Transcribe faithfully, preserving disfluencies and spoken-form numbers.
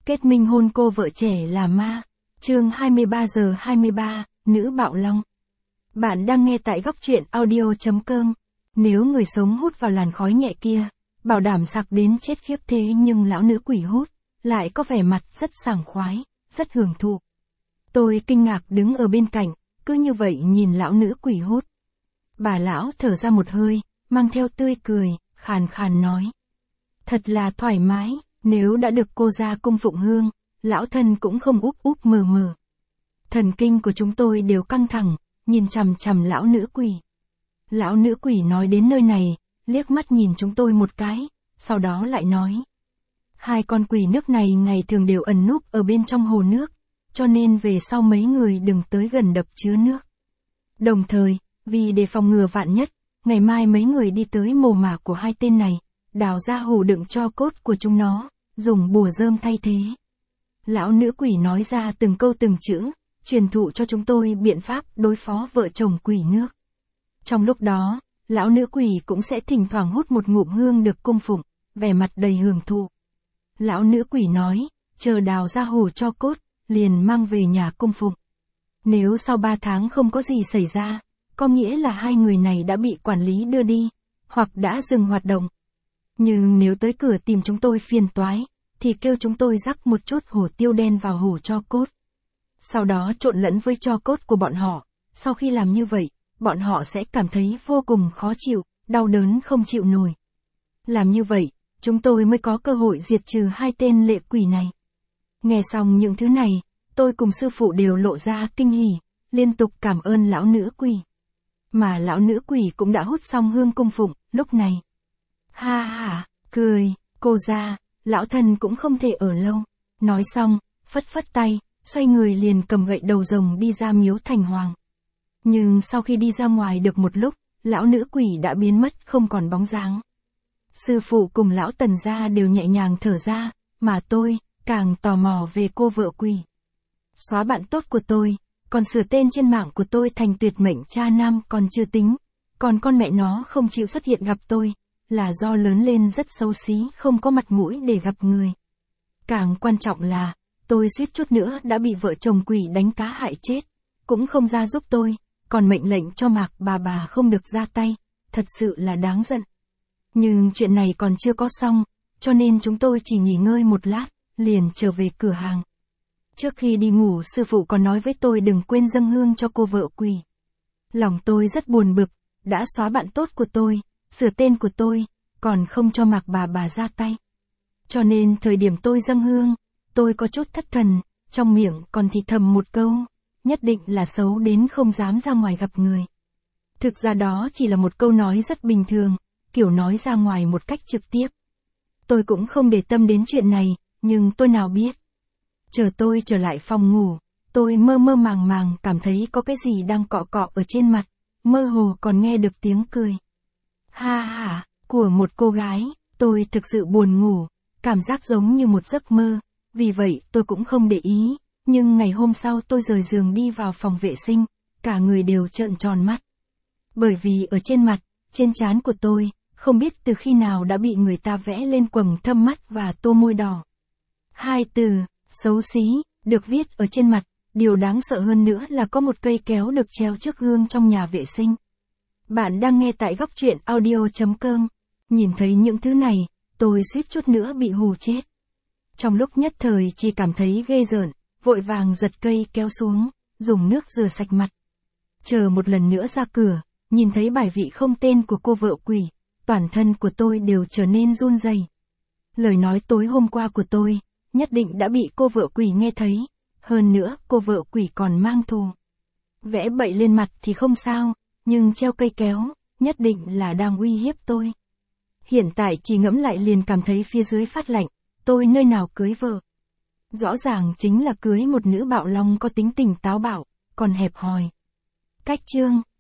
Kết minh hôn cô vợ trẻ là ma. Chương hai mươi ba giờ hai mươi ba, nữ bạo long. Bạn đang nghe tại góc truyện audio chấm com. Nếu người sống hút vào làn khói nhẹ kia, bảo đảm sặc đến chết khiếp, thế nhưng lão nữ quỷ hút, lại có vẻ mặt rất sảng khoái, rất hưởng thụ. Tôi kinh ngạc đứng ở bên cạnh, cứ như vậy nhìn lão nữ quỷ hút. Bà lão thở ra một hơi, mang theo tươi cười, khàn khàn nói. Thật là thoải mái, nếu đã được cô ra cung phụng hương, lão thân cũng không úp úp mờ mờ. Thần kinh của chúng tôi đều căng thẳng, nhìn chằm chằm lão nữ quỷ. Lão nữ quỷ nói đến nơi này, liếc mắt nhìn chúng tôi một cái, sau đó lại nói. Hai con quỷ nước này ngày thường đều ẩn núp ở bên trong hồ nước, cho nên về sau mấy người đừng tới gần đập chứa nước. Đồng thời, vì để phòng ngừa vạn nhất, ngày mai mấy người đi tới mồ mả của hai tên này, đào ra hồ đựng tro cốt của chúng nó, dùng bùa rơm thay thế. Lão nữ quỷ nói ra từng câu từng chữ, truyền thụ cho chúng tôi biện pháp đối phó vợ chồng quỷ nước. Trong lúc đó, lão nữ quỷ cũng sẽ thỉnh thoảng hút một ngụm hương được cung phụng, vẻ mặt đầy hưởng thụ. Lão nữ quỷ nói, chờ đào ra hồ tro cốt, liền mang về nhà cung phụng. Nếu sau ba tháng không có gì xảy ra, có nghĩa là hai người này đã bị quản lý đưa đi, hoặc đã dừng hoạt động. Nhưng nếu tới cửa tìm chúng tôi phiền toái, thì kêu chúng tôi rắc một chút hổ tiêu đen vào hổ tro cốt. Sau đó trộn lẫn với tro cốt của bọn họ, sau khi làm như vậy, bọn họ sẽ cảm thấy vô cùng khó chịu, đau đớn không chịu nổi. Làm như vậy, chúng tôi mới có cơ hội diệt trừ hai tên lệ quỷ này. Nghe xong những thứ này, tôi cùng sư phụ đều lộ ra kinh hỉ, liên tục cảm ơn lão nữ quỷ. Mà lão nữ quỷ cũng đã hút xong hương cung phụng, lúc này. Ha ha, cười, cô ra, lão thân cũng không thể ở lâu. Nói xong, phất phất tay, xoay người liền cầm gậy đầu rồng đi ra miếu thành hoàng. Nhưng sau khi đi ra ngoài được một lúc, lão nữ quỷ đã biến mất không còn bóng dáng. Sư phụ cùng lão tần gia đều nhẹ nhàng thở ra, mà tôi, càng tò mò về cô vợ quỷ. Xóa bạn tốt của tôi, còn sửa tên trên mạng của tôi thành tuyệt mệnh cha nam còn chưa tính, còn con mẹ nó không chịu xuất hiện gặp tôi, là do lớn lên rất xấu xí không có mặt mũi để gặp người. Càng quan trọng là, tôi suýt chút nữa đã bị vợ chồng quỷ đánh cá hại chết, cũng không ra giúp tôi, còn mệnh lệnh cho Mạc bà bà không được ra tay, thật sự là đáng giận. Nhưng chuyện này còn chưa có xong, cho nên chúng tôi chỉ nghỉ ngơi một lát, liền trở về cửa hàng. Trước khi đi ngủ sư phụ còn nói với tôi đừng quên dâng hương cho cô vợ quỷ. Lòng tôi rất buồn bực, đã xóa bạn tốt của tôi, sửa tên của tôi, còn không cho Mạc bà bà ra tay. Cho nên thời điểm tôi dâng hương, tôi có chút thất thần, trong miệng còn thì thầm một câu, nhất định là xấu đến không dám ra ngoài gặp người. Thực ra đó chỉ là một câu nói rất bình thường, kiểu nói ra ngoài một cách trực tiếp. Tôi cũng không để tâm đến chuyện này, nhưng tôi nào biết. Chờ tôi trở lại phòng ngủ, tôi mơ mơ màng màng cảm thấy có cái gì đang cọ cọ ở trên mặt, mơ hồ còn nghe được tiếng cười. Ha ha, của một cô gái, tôi thực sự buồn ngủ, cảm giác giống như một giấc mơ, vì vậy tôi cũng không để ý, nhưng ngày hôm sau tôi rời giường đi vào phòng vệ sinh, cả người đều trợn tròn mắt. Bởi vì ở trên mặt, trên trán của tôi, không biết từ khi nào đã bị người ta vẽ lên quầng thâm mắt và tô môi đỏ. Hai từ, xấu xí, được viết ở trên mặt, điều đáng sợ hơn nữa là có một cây kéo được treo trước gương trong nhà vệ sinh. Bạn đang nghe tại góc truyện audio chấm com. Nhìn thấy những thứ này, tôi suýt chút nữa bị hù chết. Trong lúc nhất thời chỉ cảm thấy ghê rợn, vội vàng giật cây kéo xuống, dùng nước rửa sạch mặt. Chờ một lần nữa ra cửa, nhìn thấy bài vị không tên của cô vợ quỷ, toàn thân của tôi đều trở nên run rẩy. Lời nói tối hôm qua của tôi, nhất định đã bị cô vợ quỷ nghe thấy, hơn nữa cô vợ quỷ còn mang thù. Vẽ bậy lên mặt thì không sao, nhưng treo cây kéo, nhất định là đang uy hiếp tôi. Hiện tại chỉ ngẫm lại liền cảm thấy phía dưới phát lạnh, tôi nơi nào cưới vợ. Rõ ràng chính là cưới một nữ bạo long có tính tình táo bạo, còn hẹp hòi. Cách chương